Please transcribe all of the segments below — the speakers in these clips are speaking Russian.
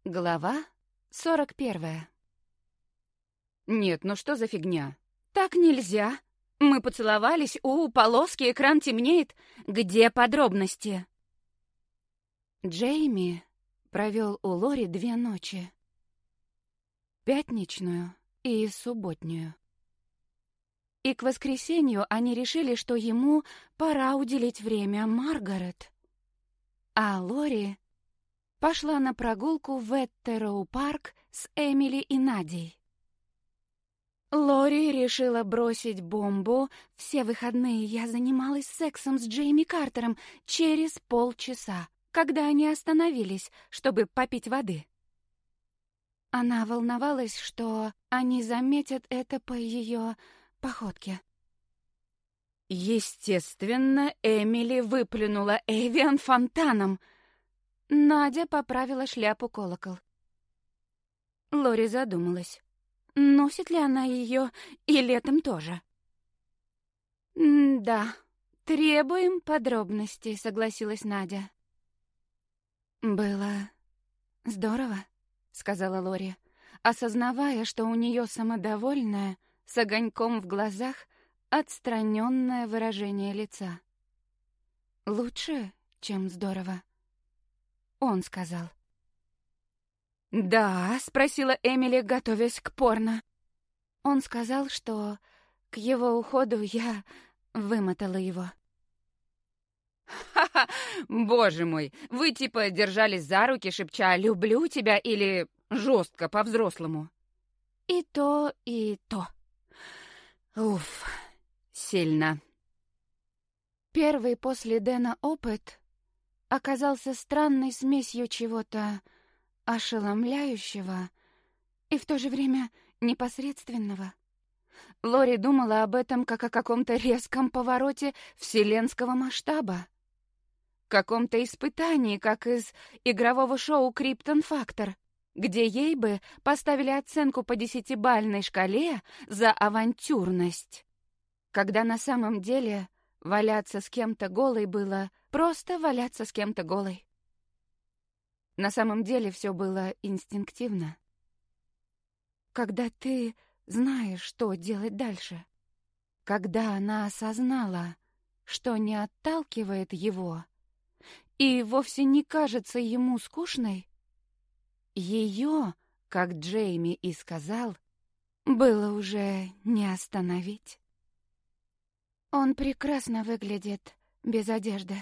Глава 41. Нет, ну что за фигня? Так нельзя. Мы поцеловались, полоски, экран темнеет. Где подробности? Джейми провел у Лори 2 ночи. Пятничную и субботнюю. И к воскресенью они решили, что ему пора уделить время Маргарет. А Лори пошла на прогулку в Эттероу-парк с Эмили и Надей. Лори решила бросить бомбу. Все выходные я занималась сексом с Джейми Картером через полчаса, когда они остановились, чтобы попить воды. Она волновалась, что они заметят это по ее походке. Естественно, Эмили выплюнула Эвиан фонтаном. Надя поправила шляпу-колокол. Лори задумалась, носит ли она ее и летом тоже. «Да, требуем подробностей», — согласилась Надя. «Было здорово», — сказала Лори, осознавая, что у нее самодовольное, с огоньком в глазах, отстраненное выражение лица. «Лучше, чем здорово», — он сказал. «Да?» — спросила Эмили, готовясь к порно. Он сказал, что к его уходу я вымотала его. Ха-ха! Боже мой! Вы типа держались за руки, шепча «люблю тебя» или жестко, по-взрослому? И то, и то. Уф, сильно. Первый после Дэна опыт оказался странной смесью чего-то ошеломляющего и в то же время непосредственного. Лори думала об этом как о каком-то резком повороте вселенского масштаба. Каком-то испытании, как из игрового шоу «Криптон Фактор», где ей бы поставили оценку по 10-бальной шкале за авантюрность. Когда на самом деле валяться с кем-то голой было просто валяться с кем-то голой. На самом деле все было инстинктивно. Когда ты знаешь, что делать дальше. Когда она осознала, что не отталкивает его и вовсе не кажется ему скучной, ее, как Джейми и сказал, было уже не остановить. Он прекрасно выглядит без одежды.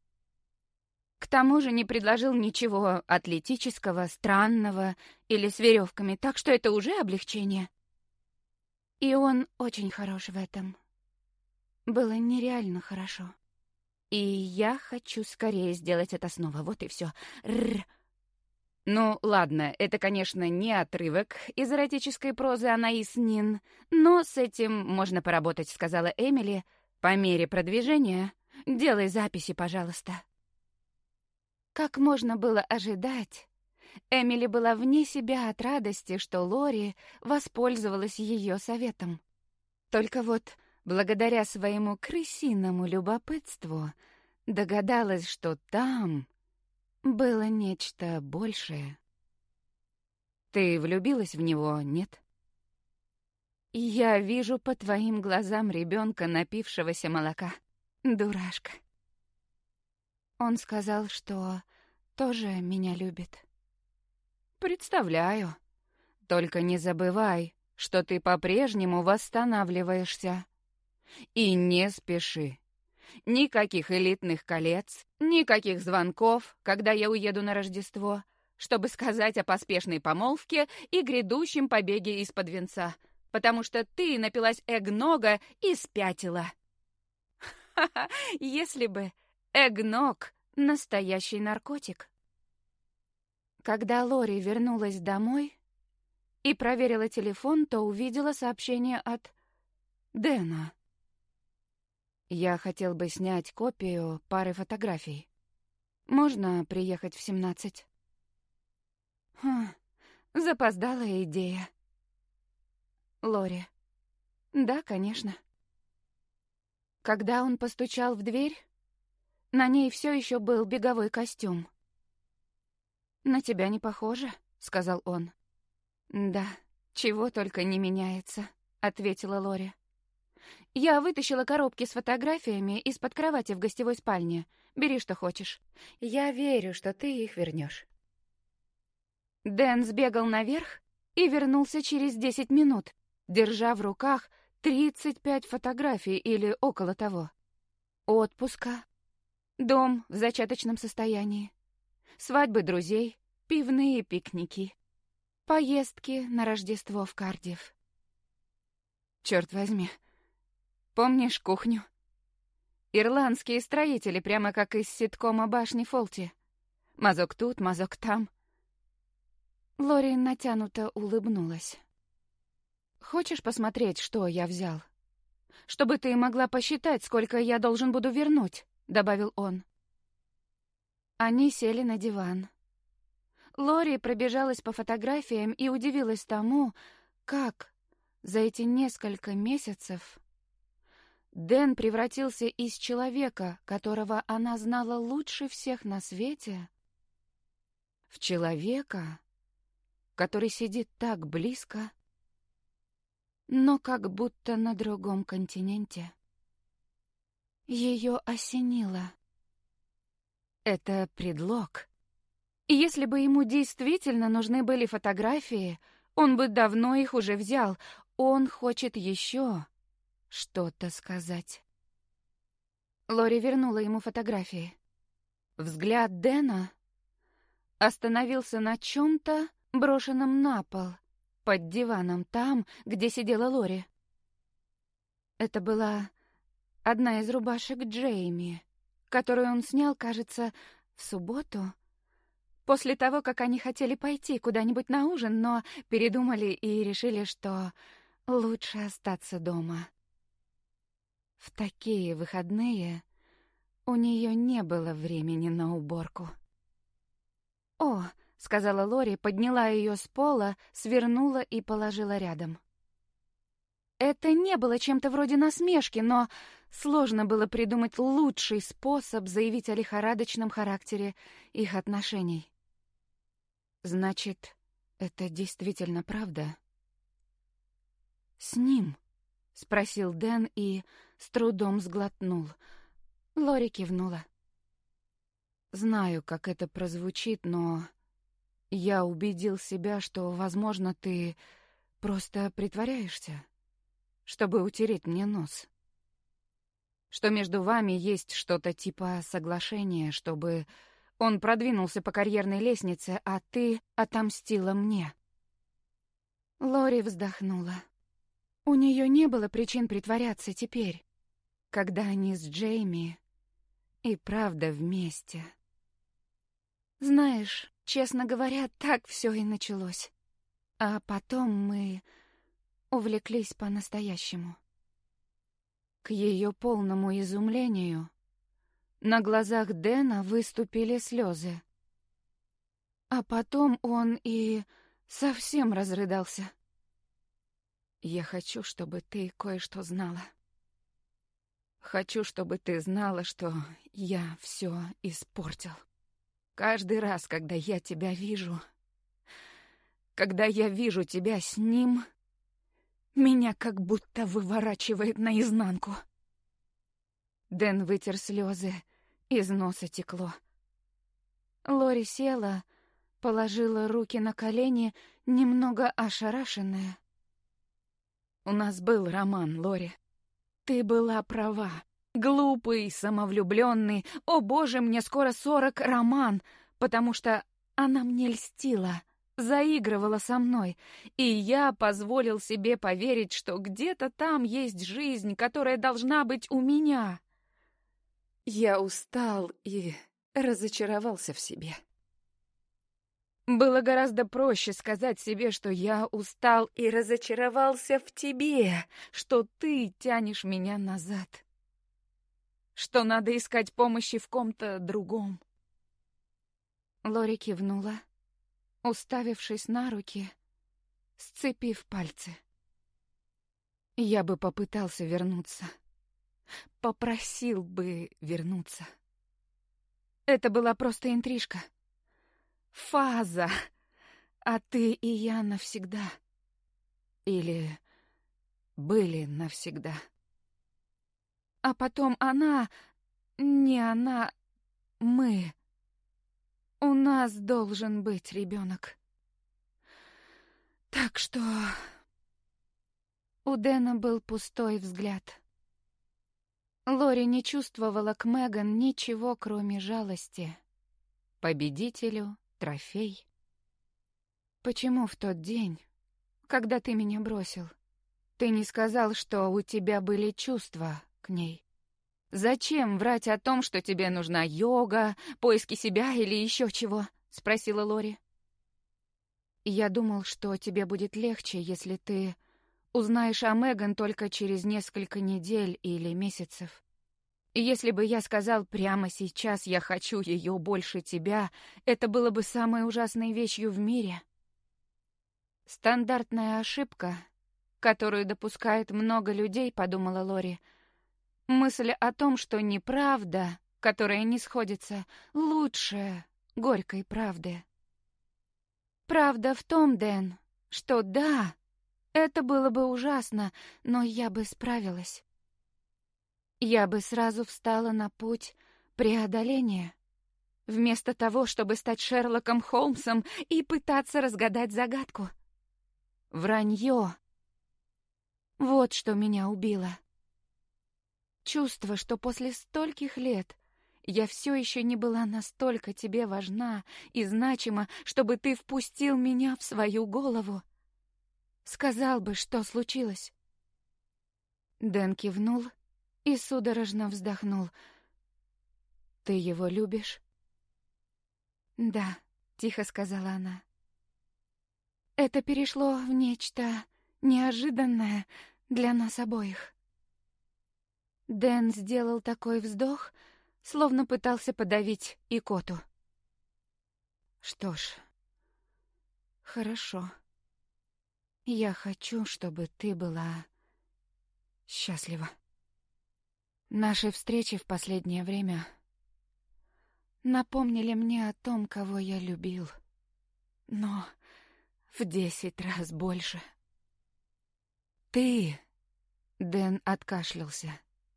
К тому же не предложил ничего атлетического, странного или с веревками, так что это уже облегчение. И он очень хорош в этом. Было нереально хорошо. И я хочу скорее сделать это снова, вот и все. Ну, ладно, это, конечно, не отрывок из эротической прозы Анаис Нин, но с этим можно поработать, сказала Эмили. По мере продвижения делай записи, пожалуйста. Как можно было ожидать, Эмили была вне себя от радости, что Лори воспользовалась ее советом. Только вот, благодаря своему крысиному любопытству, догадалась, что там было нечто большее. Ты влюбилась в него, нет? Я вижу по твоим глазам ребенка, напившегося молока. Дурашка. Он сказал, что тоже меня любит. Представляю. Только не забывай, что ты по-прежнему восстанавливаешься. И не спеши. Никаких элитных колец, никаких звонков, когда я уеду на Рождество, чтобы сказать о поспешной помолвке и грядущем побеге из-под венца, потому что ты напилась эгнога и спятила. Ха-ха, если бы эгног — настоящий наркотик. Когда Лори вернулась домой и проверила телефон, то увидела сообщение от Дэна. «Я хотел бы снять копию пары фотографий. Можно приехать в 17?» Запоздалая идея. Лори. Да, конечно. Когда он постучал в дверь, на ней все еще был беговой костюм. «На тебя не похоже», сказал он. «Да, чего только не меняется», — ответила Лори. «Я вытащила коробки с фотографиями из-под кровати в гостевой спальне. Бери, что хочешь. Я верю, что ты их вернешь». Дэн сбегал наверх и вернулся через 10 минут, держа в руках 35 фотографий или около того. Отпуска, дом в зачаточном состоянии, свадьбы друзей, пивные пикники, поездки на Рождество в Кардифф. Черт возьми, помнишь кухню? Ирландские строители, прямо как из ситкома «Башни Фолти». Мазок тут, мазок там. Лори натянуто улыбнулась. «Хочешь посмотреть, что я взял? Чтобы ты могла посчитать, сколько я должен буду вернуть», — добавил он. Они сели на диван. Лори пробежалась по фотографиям и удивилась тому, как за эти несколько месяцев Дэн превратился из человека, которого она знала лучше всех на свете, в человека, который сидит так близко, но как будто на другом континенте. Ее осенило. Это предлог. И если бы ему действительно нужны были фотографии, он бы давно их уже взял. Он хочет еще что-то сказать. Лори вернула ему фотографии. Взгляд Дэна остановился на чем-то, брошенном на пол, под диваном, там, где сидела Лори. Это была одна из рубашек Джейми, которую он снял, кажется, в субботу, после того, как они хотели пойти куда-нибудь на ужин, но передумали и решили, что лучше остаться дома. В такие выходные у нее не было времени на уборку. «О», — сказала Лори, подняла ее с пола, свернула и положила рядом. Это не было чем-то вроде насмешки, но сложно было придумать лучший способ заявить о лихорадочном характере их отношений. «Значит, это действительно правда?» «С ним?» — спросил Дэн и с трудом сглотнул. Лори кивнула. «Знаю, как это прозвучит, но я убедил себя, что, возможно, ты просто притворяешься, чтобы утереть мне нос. Что между вами есть что-то типа соглашения, чтобы он продвинулся по карьерной лестнице, а ты отомстила мне». Лори вздохнула. У нее не было причин притворяться теперь, когда они с Джейми и правда вместе. Знаешь, честно говоря, так все и началось. А потом мы увлеклись по-настоящему. К ее полному изумлению на глазах Дэна выступили слезы. А потом он и совсем разрыдался. «Я хочу, чтобы ты кое-что знала. Хочу, чтобы ты знала, что я все испортил. Каждый раз, когда я тебя вижу, когда я вижу тебя с ним, меня как будто выворачивает наизнанку». Дэн вытер слезы, из носа текло. Лори села, положила руки на колени, немного ошарашенная. «У нас был роман, Лори. Ты была права. Глупый, самовлюбленный, о боже, мне скоро 40, роман, потому что она мне льстила, заигрывала со мной, и я позволил себе поверить, что где-то там есть жизнь, которая должна быть у меня. Я устал и разочаровался в себе. Было гораздо проще сказать себе, что я устал и разочаровался в тебе, что ты тянешь меня назад, что надо искать помощи в ком-то другом». Лори кивнула, уставившись на руки, сцепив пальцы. «Я бы попытался вернуться. Попросил бы вернуться. Это была просто интрижка. Фаза. А ты и я навсегда. Или были навсегда. А потом не она, мы. У нас должен быть ребенок. Так что... У Дэна был пустой взгляд. Лори не чувствовала к Меган ничего, кроме жалости. Победителю трофей. Почему в тот день, когда ты меня бросил, ты не сказал, что у тебя были чувства к ней? Зачем врать о том, что тебе нужна йога, поиски себя или еще чего? Спросила Лори. Я думал, что тебе будет легче, если ты узнаешь о Меган только через несколько недель или месяцев. И если бы я сказал прямо сейчас, я хочу ее больше тебя, это было бы самой ужасной вещью в мире. Стандартная ошибка, которую допускает много людей, подумала Лори. Мысль о том, что неправда, которая не сходится, лучше горькой правды. Правда в том, Дэн, что да, это было бы ужасно, но я бы справилась. Я бы сразу встала на путь преодоления, вместо того, чтобы стать Шерлоком Холмсом и пытаться разгадать загадку. Вранье. Вот что меня убило. Чувство, что после стольких лет я все еще не была настолько тебе важна и значима, чтобы ты впустил меня в свою голову. Сказал бы, что случилось. Дэн кивнул и судорожно вздохнул. «Ты его любишь?» «Да», — тихо сказала она. «Это перешло в нечто неожиданное для нас обоих». Дэн сделал такой вздох, словно пытался подавить икоту. «Что ж, хорошо. Я хочу, чтобы ты была счастлива. Наши встречи в последнее время напомнили мне о том, кого я любил, но в 10 раз больше. Ты...» Дэн откашлялся.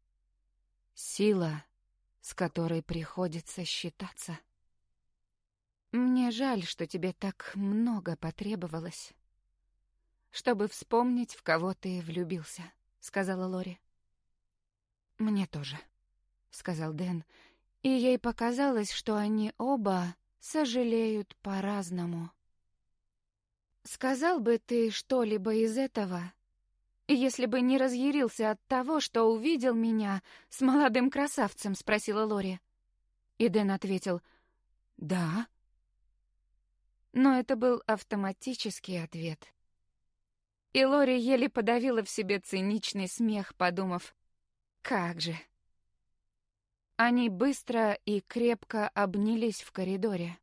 «Сила, с которой приходится считаться. Мне жаль, что тебе так много потребовалось, чтобы вспомнить, в кого ты влюбился», — сказала Лори. «Мне тоже», — сказал Дэн, и ей показалось, что они оба сожалеют по-разному. «Сказал бы ты что-либо из этого, если бы не разъярился от того, что увидел меня с молодым красавцем?» — спросила Лори. И Дэн ответил «да». Но это был автоматический ответ. И Лори еле подавила в себе циничный смех, подумав: «Как же!» Они быстро и крепко обнялись в коридоре.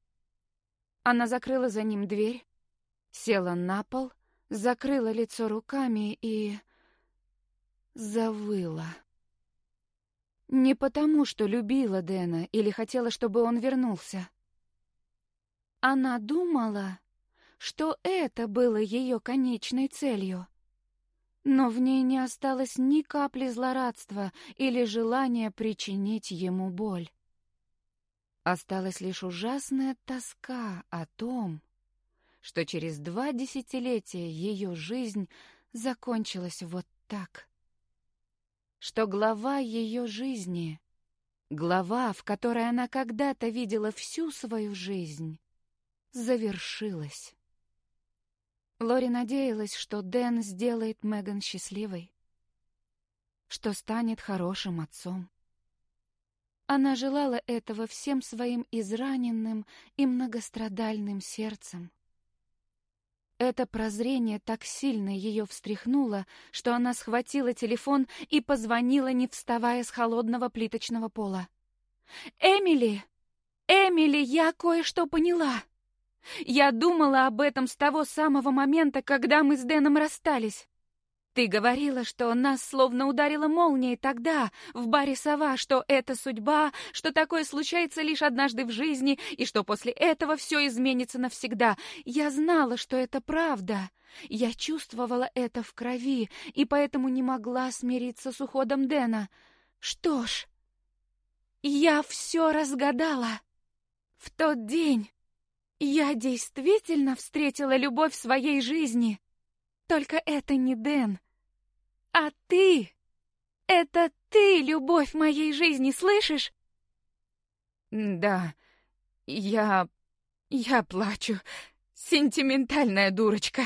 Она закрыла за ним дверь, села на пол, закрыла лицо руками и завыла. Не потому, что любила Дэна или хотела, чтобы он вернулся. Она думала, что это было ее конечной целью. Но в ней не осталось ни капли злорадства или желания причинить ему боль. Осталась лишь ужасная тоска о том, что через 2 десятилетия ее жизнь закончилась вот так. Что глава ее жизни, глава, в которой она когда-то видела всю свою жизнь, завершилась. Лори надеялась, что Дэн сделает Меган счастливой, что станет хорошим отцом. Она желала этого всем своим израненным и многострадальным сердцем. Это прозрение так сильно ее встряхнуло, что она схватила телефон и позвонила, не вставая с холодного плиточного пола. «Эмили! Эмили, я кое-что поняла! Я думала об этом с того самого момента, когда мы с Дэном расстались. Ты говорила, что нас словно ударила молнией тогда, в баре «Сова», что это судьба, что такое случается лишь однажды в жизни, и что после этого все изменится навсегда. Я знала, что это правда. Я чувствовала это в крови, и поэтому не могла смириться с уходом Дэна. Что ж, я все разгадала. В тот день я действительно встретила любовь в своей жизни. Только это не Дэн. А ты! Это ты, любовь моей жизни, слышишь? Да, я плачу. Сентиментальная дурочка.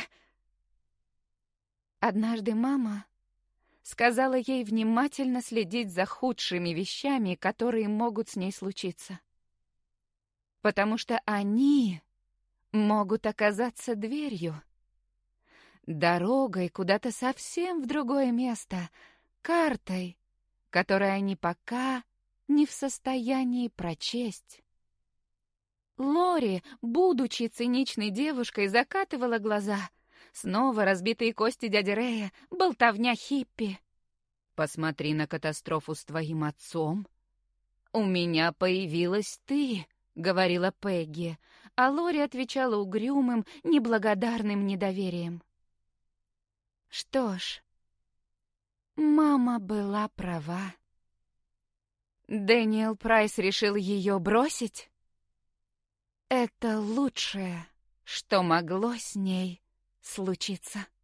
Однажды мама сказала ей внимательно следить за худшими вещами, которые могут с ней случиться. Потому что они могут оказаться дверью. Дорогой куда-то совсем в другое место, картой, которую они пока не в состоянии прочесть. Лори, будучи циничной девушкой, закатывала глаза. Снова разбитые кости дяди Рэя, болтовня хиппи. Посмотри на катастрофу с твоим отцом. У меня появилась ты, говорила Пегги, а Лори отвечала угрюмым, неблагодарным недоверием. Что ж, мама была права. Дэниел Прайс решил ее бросить? Это лучшее, что могло с ней случиться.